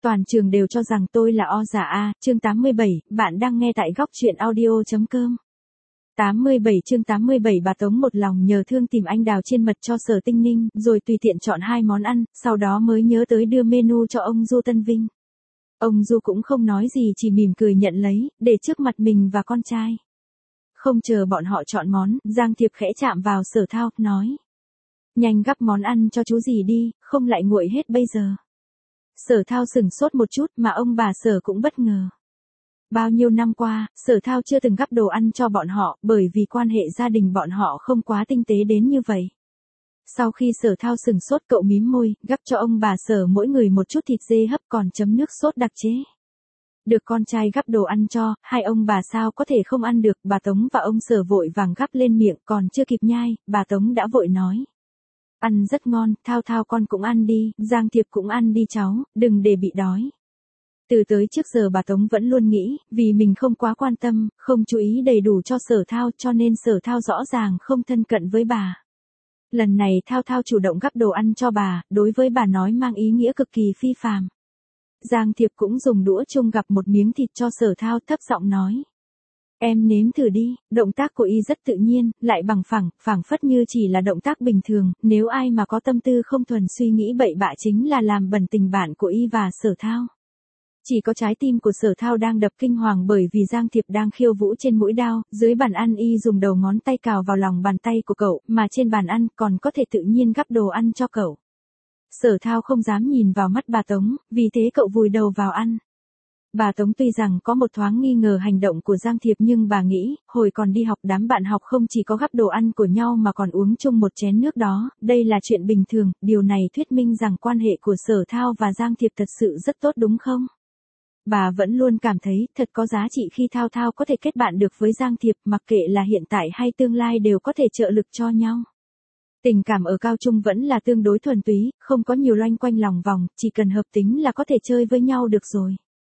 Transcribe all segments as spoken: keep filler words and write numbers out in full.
toàn trường đều cho rằng tôi là o giả a, chương tám mươi bảy, bạn đang nghe tại góc truyện audio.com. tám mươi bảy chương tám mươi bảy bà Tống một lòng nhờ thương tìm anh đào chiên mật cho Sở Tinh Ninh, rồi tùy tiện chọn hai món ăn, sau đó mới nhớ tới đưa menu cho ông Du Tân Vinh. Ông Du cũng không nói gì chỉ mỉm cười nhận lấy, để trước mặt mình và con trai. Không chờ bọn họ chọn món, Giang Thiệp khẽ chạm vào Sở Thao, nói. Nhanh gắp món ăn cho chú gì đi, không lại nguội hết bây giờ. Sở Thao sửng sốt một chút mà ông bà Sở cũng bất ngờ. Bao nhiêu năm qua, Sở Thao chưa từng gắp đồ ăn cho bọn họ, bởi vì quan hệ gia đình bọn họ không quá tinh tế đến như vậy. Sau khi Sở Thao sửng sốt cậu mím môi, gắp cho ông bà Sở mỗi người một chút thịt dê hấp còn chấm nước sốt đặc chế. Được con trai gắp đồ ăn cho, hai ông bà sao có thể không ăn được, bà Tống và ông Sở vội vàng gắp lên miệng, còn chưa kịp nhai, bà Tống đã vội nói. Ăn rất ngon, Thao Thao con cũng ăn đi, Giang Thiệp cũng ăn đi cháu, đừng để bị đói. Từ tới trước giờ bà Tống vẫn luôn nghĩ, vì mình không quá quan tâm, không chú ý đầy đủ cho Sở Thao cho nên Sở Thao rõ ràng không thân cận với bà. Lần này Thao Thao chủ động gắp đồ ăn cho bà, đối với bà nói mang ý nghĩa cực kỳ phi phàm. Giang Thiệp cũng dùng đũa chung gắp một miếng thịt cho Sở Thao thấp giọng nói. Em nếm thử đi, động tác của y rất tự nhiên, lại bằng phẳng, phảng phất như chỉ là động tác bình thường, nếu ai mà có tâm tư không thuần suy nghĩ bậy bạ chính là làm bẩn tình bạn của y và Sở Thao. Chỉ có trái tim của Sở Thao đang đập kinh hoàng bởi vì Giang Thiệp đang khiêu vũ trên mũi đao, dưới bàn ăn y dùng đầu ngón tay cào vào lòng bàn tay của cậu, mà trên bàn ăn còn có thể tự nhiên gắp đồ ăn cho cậu. Sở Thao không dám nhìn vào mắt bà Tống, vì thế cậu vùi đầu vào ăn. Bà Tống tuy rằng có một thoáng nghi ngờ hành động của Giang Thiệp nhưng bà nghĩ, hồi còn đi học đám bạn học không chỉ có gắp đồ ăn của nhau mà còn uống chung một chén nước đó, đây là chuyện bình thường, điều này thuyết minh rằng quan hệ của Sở Thao và Giang Thiệp thật sự rất tốt đúng không? Bà vẫn luôn cảm thấy thật có giá trị khi Thao Thao có thể kết bạn được với Giang Thiệp, mặc kệ là hiện tại hay tương lai đều có thể trợ lực cho nhau. Tình cảm ở cao trung vẫn là tương đối thuần túy, không có nhiều loanh quanh lòng vòng, chỉ cần hợp tính là có thể chơi với nhau được rồi.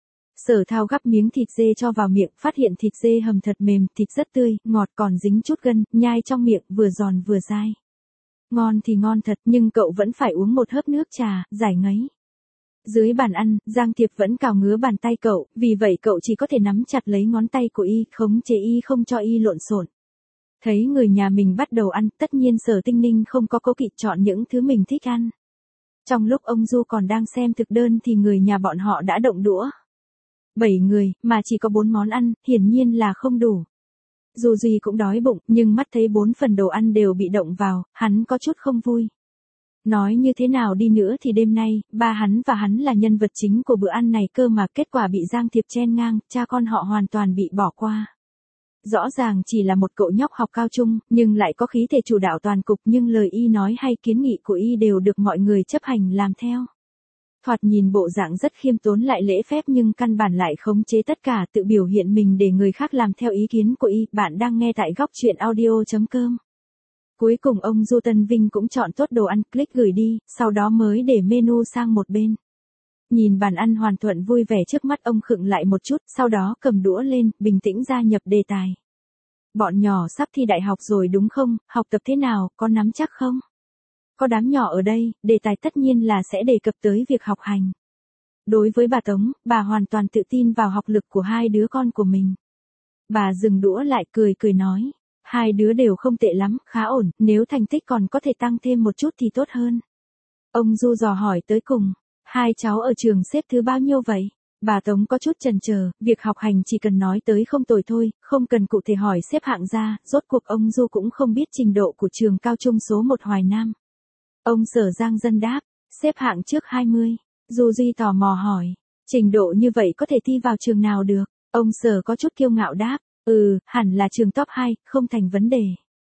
Sở Thao gắp miếng thịt dê cho vào miệng, phát hiện thịt dê hầm thật mềm, thịt rất tươi, ngọt còn dính chút gân, nhai trong miệng, vừa giòn vừa dai. Ngon thì ngon thật, nhưng cậu vẫn phải uống một hớp nước trà, giải ngấy. Dưới bàn ăn, Giang Thiệp vẫn cào ngứa bàn tay cậu, vì vậy cậu chỉ có thể nắm chặt lấy ngón tay của y, khống chế y không cho y lộn xộn. Thấy người nhà mình bắt đầu ăn, tất nhiên Sở Tinh Ninh không có cố kỵ chọn những thứ mình thích ăn. Trong lúc ông Du còn đang xem thực đơn thì người nhà bọn họ đã động đũa. Bảy người, mà chỉ có bốn món ăn, hiển nhiên là không đủ. Dù gì cũng đói bụng, nhưng mắt thấy bốn phần đồ ăn đều bị động vào, hắn có chút không vui. Nói như thế nào đi nữa thì đêm nay, ba hắn và hắn là nhân vật chính của bữa ăn này cơ mà kết quả bị Giang Thiệp chen ngang, cha con họ hoàn toàn bị bỏ qua. Rõ ràng chỉ là một cậu nhóc học cao trung, nhưng lại có khí thể chủ đạo toàn cục nhưng lời y nói hay kiến nghị của y đều được mọi người chấp hành làm theo. Thoạt nhìn bộ dạng rất khiêm tốn lại lễ phép nhưng căn bản lại khống chế tất cả tự biểu hiện mình để người khác làm theo ý kiến của y. Bạn đang nghe tại góc truyện audio.com. Cuối cùng ông Du Tân Vinh cũng chọn tốt đồ ăn, click gửi đi, sau đó mới để menu sang một bên. Nhìn bàn ăn hoàn thuận vui vẻ trước mắt ông khựng lại một chút, sau đó cầm đũa lên, bình tĩnh gia nhập đề tài. Bọn nhỏ sắp thi đại học rồi đúng không, học tập thế nào, có nắm chắc không? Có đám nhỏ ở đây, đề tài tất nhiên là sẽ đề cập tới việc học hành. Đối với bà Tống, bà hoàn toàn tự tin vào học lực của hai đứa con của mình. Bà dừng đũa lại cười cười nói. Hai đứa đều không tệ lắm, khá ổn, nếu thành tích còn có thể tăng thêm một chút thì tốt hơn. Ông Du dò hỏi tới cùng, hai cháu ở trường xếp thứ bao nhiêu vậy? Bà Tống có chút chần chờ, việc học hành chỉ cần nói tới không tồi thôi, không cần cụ thể hỏi xếp hạng ra, rốt cuộc ông Du cũng không biết trình độ của trường cao trung số một Hoài Nam. Ông Sở Giang Dân đáp, xếp hạng trước hai mươi. Du Duy tò mò hỏi, trình độ như vậy có thể thi vào trường nào được? Ông Sở có chút kiêu ngạo đáp. Ừ, hẳn là trường top hai, không thành vấn đề.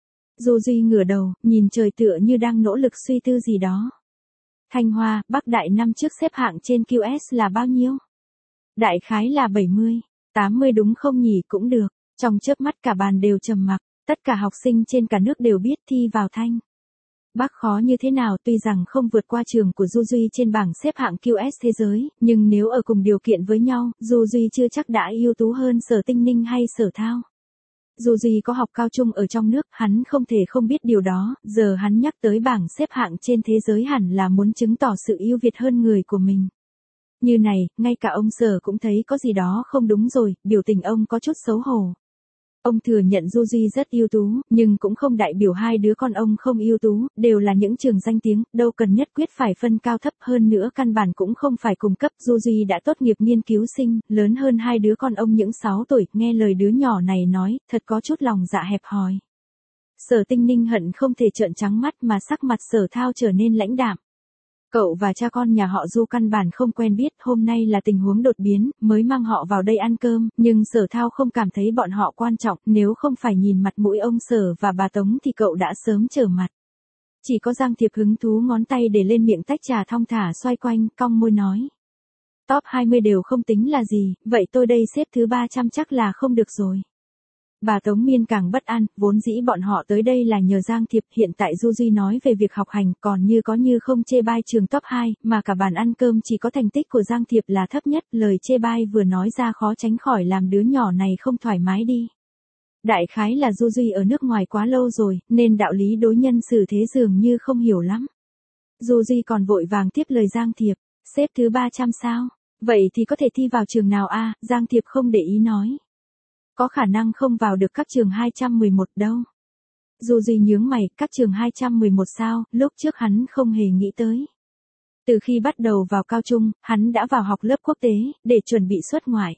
Du Duy ngửa đầu, nhìn trời tựa như đang nỗ lực suy tư gì đó. Thanh Hoa, Bắc Đại năm trước xếp hạng trên quy ét là bao nhiêu? Đại khái là bảy mươi, tám mươi đúng không nhỉ, cũng được. Trong chớp mắt cả bàn đều trầm mặc, tất cả học sinh trên cả nước đều biết thi vào Thanh Bắc khó như thế nào, tuy rằng không vượt qua trường của Du Duy trên bảng xếp hạng quy ét thế giới, nhưng nếu ở cùng điều kiện với nhau, Du Duy chưa chắc đã ưu tú hơn Sở Tinh Ninh hay Sở Thao. Du Duy có học cao trung ở trong nước, hắn không thể không biết điều đó, giờ hắn nhắc tới bảng xếp hạng trên thế giới hẳn là muốn chứng tỏ sự ưu việt hơn người của mình. Như này, ngay cả ông Sở cũng thấy có gì đó không đúng rồi, biểu tình ông có chút xấu hổ. Ông thừa nhận Du Duy rất ưu tú, nhưng cũng không đại biểu hai đứa con ông không ưu tú, đều là những trường danh tiếng, đâu cần nhất quyết phải phân cao thấp, hơn nữa căn bản cũng không phải cùng cấp. Du Duy đã tốt nghiệp nghiên cứu sinh, lớn hơn hai đứa con ông những sáu tuổi, nghe lời đứa nhỏ này nói, thật có chút lòng dạ hẹp hòi. Sở Tinh Ninh hận không thể trợn trắng mắt mà sắc mặt Sở Thao trở nên lãnh đạm. Cậu và cha con nhà họ Du căn bản không quen biết, hôm nay là tình huống đột biến, mới mang họ vào đây ăn cơm, nhưng Sở Thao không cảm thấy bọn họ quan trọng, nếu không phải nhìn mặt mũi ông Sở và bà Tống thì cậu đã sớm trở mặt. Chỉ có Giang Thiệp hứng thú ngón tay để lên miệng tách trà thong thả xoay quanh, cong môi nói. Top hai mươi đều không tính là gì, vậy tôi đây xếp thứ ba trăm chắc là không được rồi. Bà Tống Miên càng bất an, vốn dĩ bọn họ tới đây là nhờ Giang Thiệp, hiện tại Du Duy nói về việc học hành, còn như có như không chê bai trường top hai, mà cả bàn ăn cơm chỉ có thành tích của Giang Thiệp là thấp nhất, lời chê bai vừa nói ra khó tránh khỏi làm đứa nhỏ này không thoải mái đi. Đại khái là Du Duy ở nước ngoài quá lâu rồi, nên đạo lý đối nhân xử thế dường như không hiểu lắm. Du Duy còn vội vàng tiếp lời Giang Thiệp, xếp thứ ba trăm sao? Vậy thì có thể thi vào trường nào a? Giang Thiệp không để ý nói. Có khả năng không vào được các trường hai trăm mười một đâu. Du Duy nhướng mày, các trường hai trăm mười một sao, lúc trước hắn không hề nghĩ tới. Từ khi bắt đầu vào cao trung, hắn đã vào học lớp quốc tế, để chuẩn bị xuất ngoại.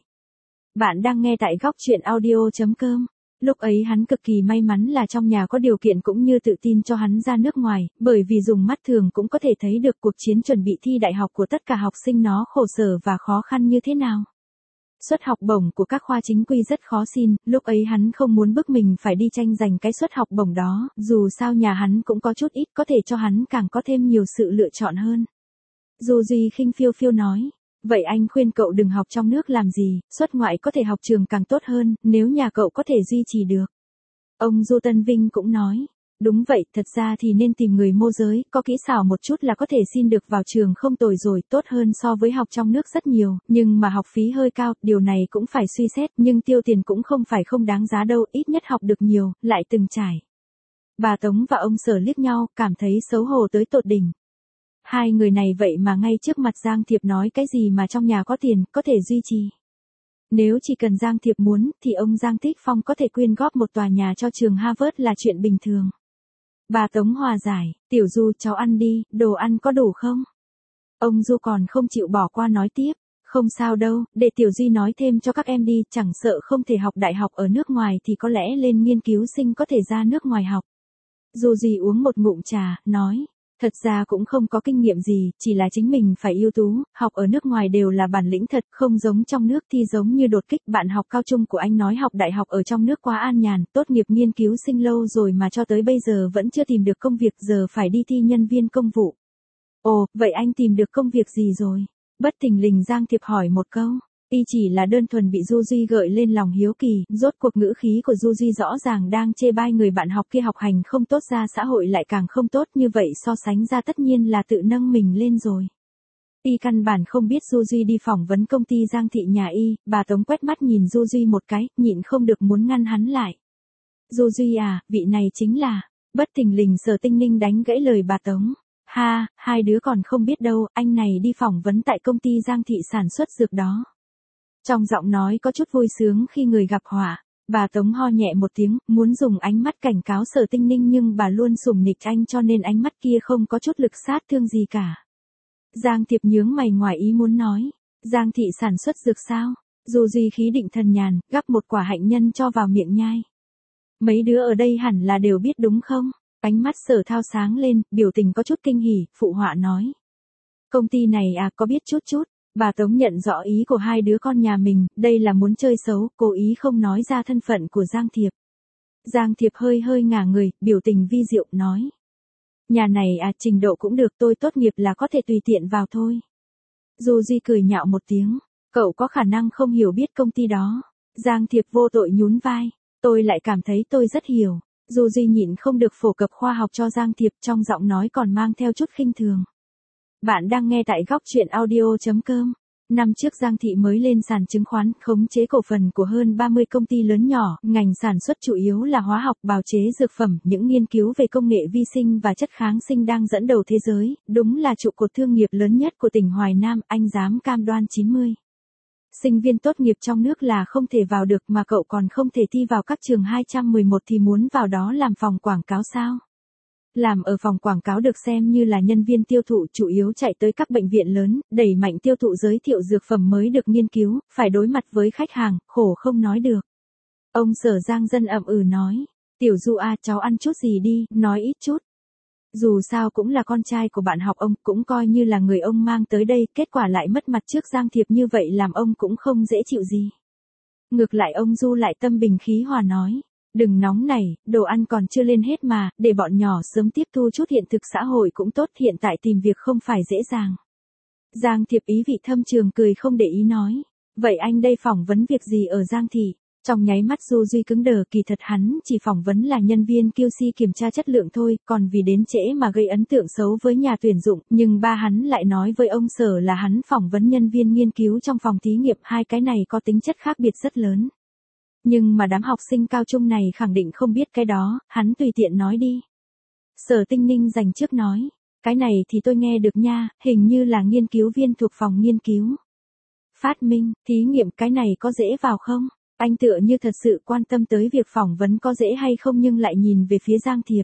Bạn đang nghe tại góc truyện audio chấm com. Lúc ấy hắn cực kỳ may mắn là trong nhà có điều kiện cũng như tự tin cho hắn ra nước ngoài, bởi vì dùng mắt thường cũng có thể thấy được cuộc chiến chuẩn bị thi đại học của tất cả học sinh nó khổ sở và khó khăn như thế nào. Suất học bổng của các khoa chính quy rất khó xin, lúc ấy hắn không muốn bức mình phải đi tranh giành cái suất học bổng đó, dù sao nhà hắn cũng có chút ít có thể cho hắn càng có thêm nhiều sự lựa chọn hơn. Du Duy khinh phiêu phiêu nói, vậy anh khuyên cậu đừng học trong nước làm gì, xuất ngoại có thể học trường càng tốt hơn, nếu nhà cậu có thể duy trì được. Ông Du Tân Vinh cũng nói. Đúng vậy, thật ra thì nên tìm người môi giới, có kỹ xảo một chút là có thể xin được vào trường không tồi rồi, tốt hơn so với học trong nước rất nhiều, nhưng mà học phí hơi cao, điều này cũng phải suy xét, nhưng tiêu tiền cũng không phải không đáng giá đâu, ít nhất học được nhiều, lại từng trải. Bà Tống và ông Sở liếc nhau, cảm thấy xấu hổ tới tột đỉnh. Hai người này vậy mà ngay trước mặt Giang Thiệp nói cái gì mà trong nhà có tiền, có thể duy trì. Nếu chỉ cần Giang Thiệp muốn, thì ông Giang Thích Phong có thể quyên góp một tòa nhà cho trường Harvard là chuyện bình thường. Bà Tống hòa giải, Tiểu Du cháu ăn đi, đồ ăn có đủ không? Ông Du còn không chịu bỏ qua nói tiếp, không sao đâu, để Tiểu Duy nói thêm cho các em đi, chẳng sợ không thể học đại học ở nước ngoài thì có lẽ lên nghiên cứu sinh có thể ra nước ngoài học. Du Duy uống một ngụm trà, nói, thật ra cũng không có kinh nghiệm gì, chỉ là chính mình phải ưu tú, học ở nước ngoài đều là bản lĩnh thật, không giống trong nước thì giống như đột kích. Bạn học cao trung của anh nói học đại học ở trong nước quá an nhàn, tốt nghiệp nghiên cứu sinh lâu rồi mà cho tới bây giờ vẫn chưa tìm được công việc, giờ phải đi thi nhân viên công vụ. Ồ, vậy anh tìm được công việc gì rồi? Bất thình lình Giang Thiệp hỏi một câu. Y chỉ là đơn thuần bị Du Duy gợi lên lòng hiếu kỳ, rốt cuộc ngữ khí của Du Duy rõ ràng đang chê bai người bạn học kia học hành không tốt, ra xã hội lại càng không tốt, như vậy so sánh ra tất nhiên là tự nâng mình lên rồi. Y căn bản không biết Du Duy đi phỏng vấn công ty Giang thị nhà Y, bà Tống quét mắt nhìn Du Duy một cái, nhịn không được muốn ngăn hắn lại. Du Duy à, vị này chính là, bất thình lình Sở Tinh Ninh đánh gãy lời bà Tống. Ha, hai đứa còn không biết đâu, anh này đi phỏng vấn tại công ty Giang thị sản xuất dược đó. Trong giọng nói có chút vui sướng khi người gặp họa, bà Tống ho nhẹ một tiếng, muốn dùng ánh mắt cảnh cáo Sở Tinh Ninh nhưng bà luôn sủng nịch anh cho nên ánh mắt kia không có chút lực sát thương gì cả. Giang Thiệp nhướng mày ngoài ý muốn nói, Giang thị sản xuất dược sao? Du Duy khí định thần nhàn, gắp một quả hạnh nhân cho vào miệng nhai. Mấy đứa ở đây hẳn là đều biết đúng không? Ánh mắt Sở Thao sáng lên, biểu tình có chút kinh hỉ, phụ họa nói. Công ty này à, có biết chút chút. Bà Tống nhận rõ ý của hai đứa con nhà mình, đây là muốn chơi xấu, cố ý không nói ra thân phận của Giang Thiệp. Giang Thiệp hơi hơi ngả người, biểu tình vi diệu, nói. Nhà này à, trình độ cũng được, tôi tốt nghiệp là có thể tùy tiện vào thôi. Du Duy cười nhạo một tiếng, cậu có khả năng không hiểu biết công ty đó. Giang Thiệp vô tội nhún vai, tôi lại cảm thấy tôi rất hiểu. Du Duy nhịn không được phổ cập khoa học cho Giang Thiệp, trong giọng nói còn mang theo chút khinh thường. Bạn đang nghe tại góc truyện audio chấm com. Năm trước Giang Thị mới lên sàn chứng khoán, khống chế cổ phần của hơn ba mươi công ty lớn nhỏ, ngành sản xuất chủ yếu là hóa học, bào chế dược phẩm, những nghiên cứu về công nghệ vi sinh và chất kháng sinh đang dẫn đầu thế giới, đúng là trụ cột thương nghiệp lớn nhất của tỉnh Hoài Nam, anh dám cam đoan chín mươi. Sinh viên tốt nghiệp trong nước là không thể vào được mà cậu còn không thể thi vào các trường hai trăm mười một thì muốn vào đó làm phòng quảng cáo sao? Làm ở phòng quảng cáo được xem như là nhân viên tiêu thụ, chủ yếu chạy tới các bệnh viện lớn, đẩy mạnh tiêu thụ giới thiệu dược phẩm mới được nghiên cứu, phải đối mặt với khách hàng, khổ không nói được. Ông Sở Giang Dân ậm ừ nói, Tiểu Du à, cháu ăn chút gì đi, nói ít chút. Dù sao cũng là con trai của bạn học ông, cũng coi như là người ông mang tới đây, kết quả lại mất mặt trước Giang Thiệp như vậy làm ông cũng không dễ chịu gì. Ngược lại ông Du lại tâm bình khí hòa nói, đừng nóng này, đồ ăn còn chưa lên hết mà, để bọn nhỏ sớm tiếp thu chút hiện thực xã hội cũng tốt, hiện tại tìm việc không phải dễ dàng. Giang Thiệp ý vị thâm trường cười không để ý nói, vậy anh đây phỏng vấn việc gì ở Giang Thị? Trong nháy mắt Du Duy cứng đờ, kỳ thật hắn chỉ phỏng vấn là nhân viên quy xê kiểm tra chất lượng thôi, còn vì đến trễ mà gây ấn tượng xấu với nhà tuyển dụng, nhưng ba hắn lại nói với ông Sở là hắn phỏng vấn nhân viên nghiên cứu trong phòng thí nghiệm, hai cái này có tính chất khác biệt rất lớn. Nhưng mà đám học sinh cao trung này khẳng định không biết cái đó, hắn tùy tiện nói đi. Sở Tinh Ninh dành trước nói, cái này thì tôi nghe được nha, hình như là nghiên cứu viên thuộc phòng nghiên cứu. Phát minh, thí nghiệm cái này có dễ vào không? Anh tựa như thật sự quan tâm tới việc phỏng vấn có dễ hay không nhưng lại nhìn về phía Giang Thiệp.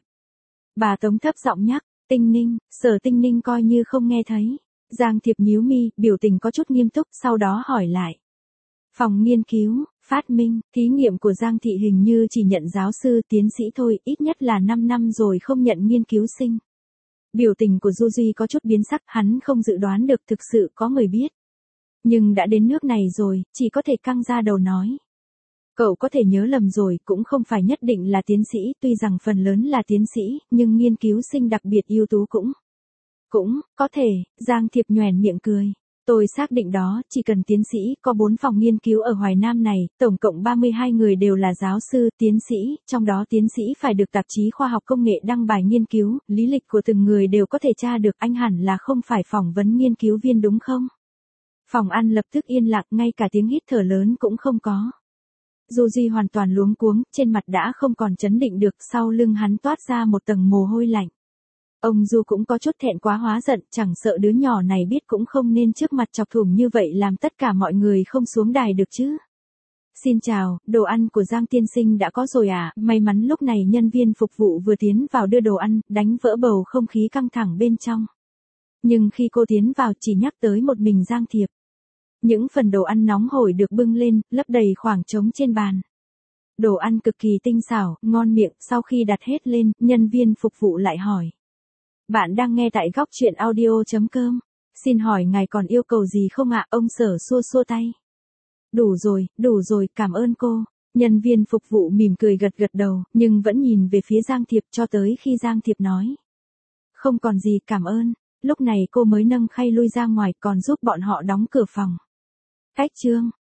Bà Tống thấp giọng nhắc, Tinh Ninh, Sở Tinh Ninh coi như không nghe thấy. Giang Thiệp nhíu mi, biểu tình có chút nghiêm túc, sau đó hỏi lại. Phòng nghiên cứu, phát minh, thí nghiệm của Giang Thị hình như chỉ nhận giáo sư, tiến sĩ thôi, ít nhất là năm năm rồi không nhận nghiên cứu sinh. Biểu tình của Du Duy có chút biến sắc, hắn không dự đoán được thực sự có người biết. Nhưng đã đến nước này rồi, chỉ có thể căng ra đầu nói. Cậu có thể nhớ lầm rồi, cũng không phải nhất định là tiến sĩ, tuy rằng phần lớn là tiến sĩ, nhưng nghiên cứu sinh đặc biệt ưu tú cũng. Cũng, có thể, Giang Thiệp nhoẻn miệng cười. Tôi xác định đó, chỉ cần tiến sĩ, có bốn phòng nghiên cứu ở Hoài Nam này, tổng cộng ba mươi hai người đều là giáo sư, tiến sĩ, trong đó tiến sĩ phải được tạp chí khoa học công nghệ đăng bài nghiên cứu, lý lịch của từng người đều có thể tra được, anh hẳn là không phải phỏng vấn nghiên cứu viên đúng không? Phòng ăn lập tức yên lặng, ngay cả tiếng hít thở lớn cũng không có. Du Di hoàn toàn luống cuống, trên mặt đã không còn chấn định được, sau lưng hắn toát ra một tầng mồ hôi lạnh. Ông Du cũng có chút thẹn quá hóa giận, chẳng sợ đứa nhỏ này biết cũng không nên trước mặt chọc thủng như vậy làm tất cả mọi người không xuống đài được chứ. Xin chào, đồ ăn của Giang tiên sinh đã có rồi à, may mắn lúc này nhân viên phục vụ vừa tiến vào đưa đồ ăn, đánh vỡ bầu không khí căng thẳng bên trong. Nhưng khi cô tiến vào chỉ nhắc tới một mình Giang Thiệp. Những phần đồ ăn nóng hổi được bưng lên, lấp đầy khoảng trống trên bàn. Đồ ăn cực kỳ tinh xảo, ngon miệng, sau khi đặt hết lên, nhân viên phục vụ lại hỏi. Bạn đang nghe tại góc truyện audio chấm com. Xin hỏi ngài còn yêu cầu gì không ạ? Ông Sở xua xua tay. Đủ rồi, đủ rồi, cảm ơn cô. Nhân viên phục vụ mỉm cười gật gật đầu, nhưng vẫn nhìn về phía Giang Thiệp cho tới khi Giang Thiệp nói. Không còn gì, cảm ơn. Lúc này cô mới nâng khay lui ra ngoài còn giúp bọn họ đóng cửa phòng. Cách chương.